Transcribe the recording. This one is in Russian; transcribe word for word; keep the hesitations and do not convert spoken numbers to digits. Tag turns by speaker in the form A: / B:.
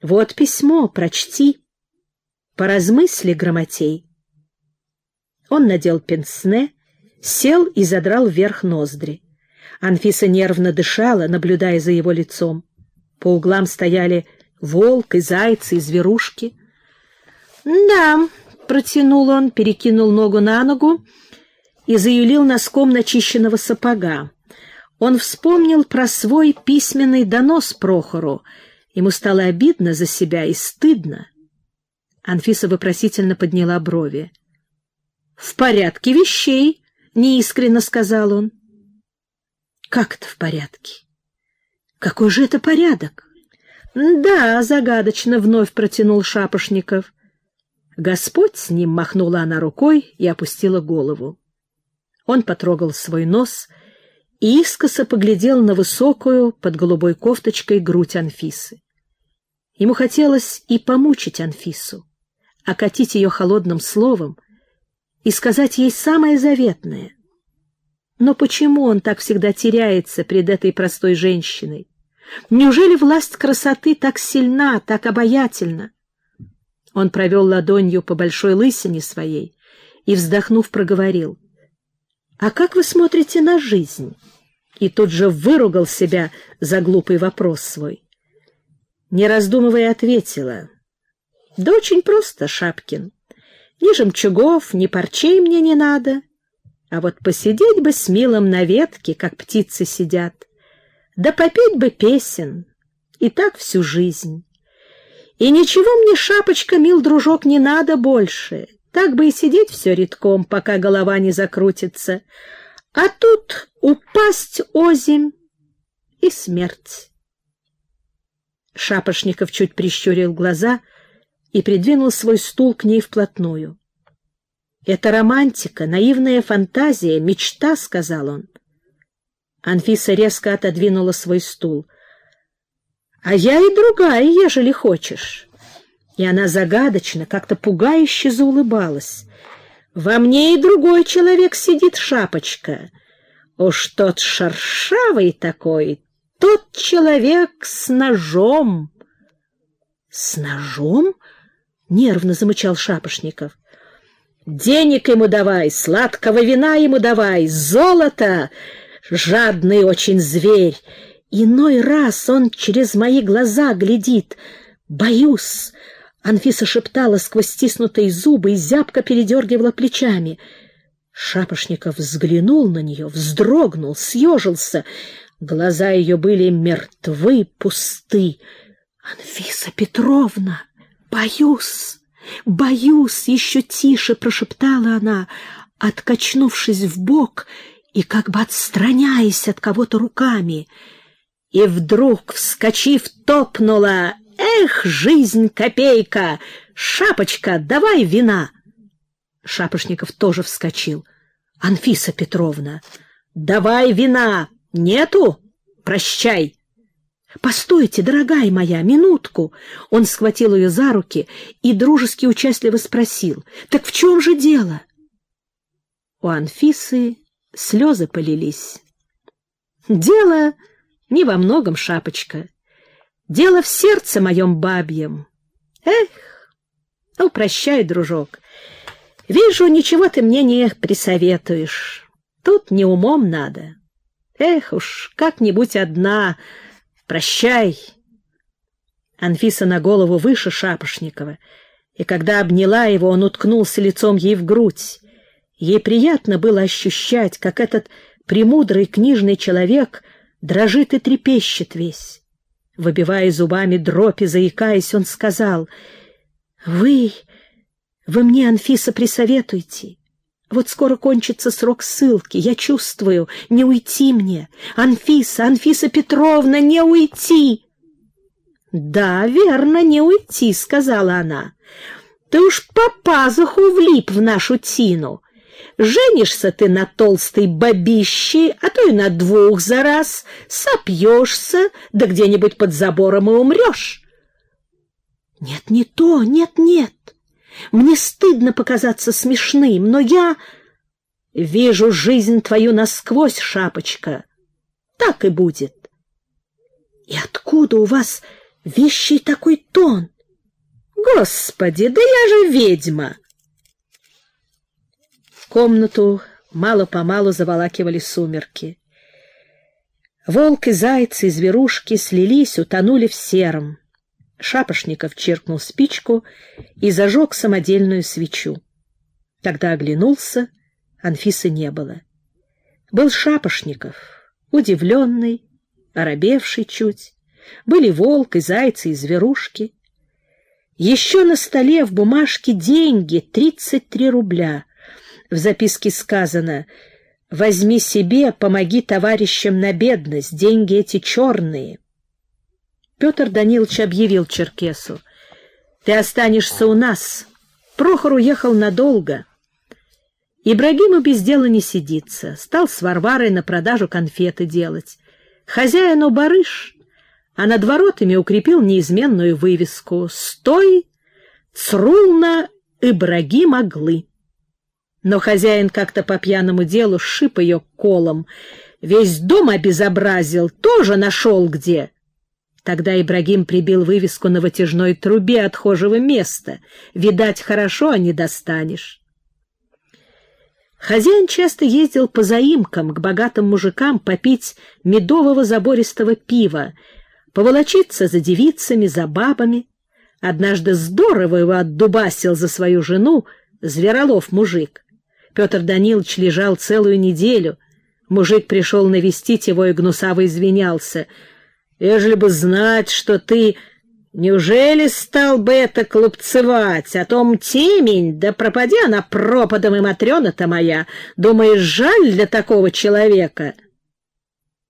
A: Вот письмо, прочти. Поразмысли, грамотей. Он надел пенсне, сел и задрал вверх ноздри. Анфиса нервно дышала, наблюдая за его лицом. По углам стояли волк и зайцы, и зверушки. «Да», — протянул он, перекинул ногу на ногу и заюлил носком начищенного сапога. Он вспомнил про свой письменный донос Прохору. Ему стало обидно за себя и стыдно. Анфиса вопросительно подняла брови. «В порядке вещей», — неискренно сказал он. «Как это в порядке? Какой же это порядок?» «Да», — загадочно вновь протянул Шапошников. «Господь с ним», — махнула она рукой и опустила голову. Он потрогал свой нос и искоса поглядел на высокую под голубой кофточкой грудь Анфисы. Ему хотелось и помучить Анфису, окатить ее холодным словом и сказать ей самое заветное. Но почему он так всегда теряется пред этой простой женщиной? Неужели власть красоты так сильна, так обаятельна? Он провел ладонью по большой лысине своей и, вздохнув, проговорил: «А как вы смотрите на жизнь?» И тут же выругал себя за глупый вопрос свой. Не раздумывая, ответила: «Да очень просто, Шапкин. Ни жемчугов, ни парчей мне не надо. А вот посидеть бы с милым на ветке, как птицы сидят, да попеть бы песен, и так всю жизнь. И ничего мне, Шапочка, мил дружок, не надо больше, так бы и сидеть все редком, пока голова не закрутится. А тут упасть озимь и смерть». Шапошников чуть прищурил глаза и придвинул свой стул к ней вплотную. «Это романтика, наивная фантазия, мечта», — сказал он. Анфиса резко отодвинула свой стул. «А я и другая, ежели хочешь». И она загадочно, как-то пугающе заулыбалась. «Во мне и другой человек сидит, Шапочка. Уж тот шершавый такой, тот человек с ножом». «С ножом?» — нервно замычал Шапошников. «Денег ему давай, сладкого вина ему давай, золото, жадный очень зверь. Иной раз он через мои глаза глядит. Боюсь». Анфиса шептала сквозь стиснутые зубы и зябко передергивала плечами. Шапошников взглянул на нее, вздрогнул, съежился. Глаза ее были мертвы, пусты. «Анфиса Петровна, боюсь, боюсь!» — еще тише прошептала она, откачнувшись вбок и как бы отстраняясь от кого-то руками. И вдруг, вскочив, топнула: «Эх, жизнь копейка! Шапочка, давай вина!» Шапошников тоже вскочил. «Анфиса Петровна, давай вина! Нету? Прощай!» «Постойте, дорогая моя, минутку!» Он схватил ее за руки и дружески участливо спросил: «Так в чем же дело?» У Анфисы слезы полились. «Дело не во многом, Шапочка. Дело в сердце моем бабьем. Эх, ну, прощай, дружок. Вижу, ничего ты мне не присоветуешь. Тут не умом надо. Эх уж, как-нибудь одна. Прощай». Анфиса на голову выше Шапошникова, и когда обняла его, он уткнулся лицом ей в грудь. Ей приятно было ощущать, как этот премудрый книжный человек дрожит и трепещет весь. Выбивая зубами дробь и заикаясь, он сказал: «Вы, вы мне, Анфиса, присоветуйте. Вот скоро кончится срок ссылки, я чувствую, не уйти мне. Анфиса, Анфиса Петровна, не уйти!» «Да, верно, не уйти», — сказала она. «Ты уж по пазуху влип в нашу тину. Женишься ты на толстой бабище, а то и на двух за раз, сопьешься, да где-нибудь под забором и умрешь». «Нет, не то, нет-нет. Мне стыдно показаться смешным, но я вижу жизнь твою насквозь, Шапочка. Так и будет». «И откуда у вас вещий такой тон! Господи, да я же ведьма!» Комнату мало-помалу заволакивали сумерки. Волк и зайцы, и зверушки слились, утонули в сером. Шапошников чиркнул спичку и зажег самодельную свечу. Когда оглянулся, Анфисы не было. Был Шапошников, удивленный, оробевший чуть. Были волк и зайцы, и зверушки. Еще на столе в бумажке деньги, тридцать три рубля. В записке сказано: «Возьми себе, помоги товарищам на бедность, деньги эти черные». Петр Данилович объявил черкесу: «Ты останешься у нас. Прохор уехал надолго». Ибрагиму без дела не сидится. Стал с Варварой на продажу конфеты делать. Хозяину барыш, а над воротами укрепил неизменную вывеску: «Стой, Црулна Ибрагим Аглы». Но хозяин как-то по пьяному делу сшиб ее колом, весь дом обезобразил, тоже нашел где. Тогда Ибрагим прибил вывеску на вытяжной трубе отхожего места. Видать, хорошо, а не достанешь. Хозяин часто ездил по заимкам к богатым мужикам попить медового забористого пива, поволочиться за девицами, за бабами. Однажды здорово его отдубасил за свою жену зверолов мужик. Петр Данилович лежал целую неделю. Мужик пришел навестить его и гнусаво извинялся: «Ежели бы знать, что ты... Неужели стал бы это клубцевать? А том темень, да пропади она пропадом, и Матрена-то моя. Думаешь, жаль для такого человека?»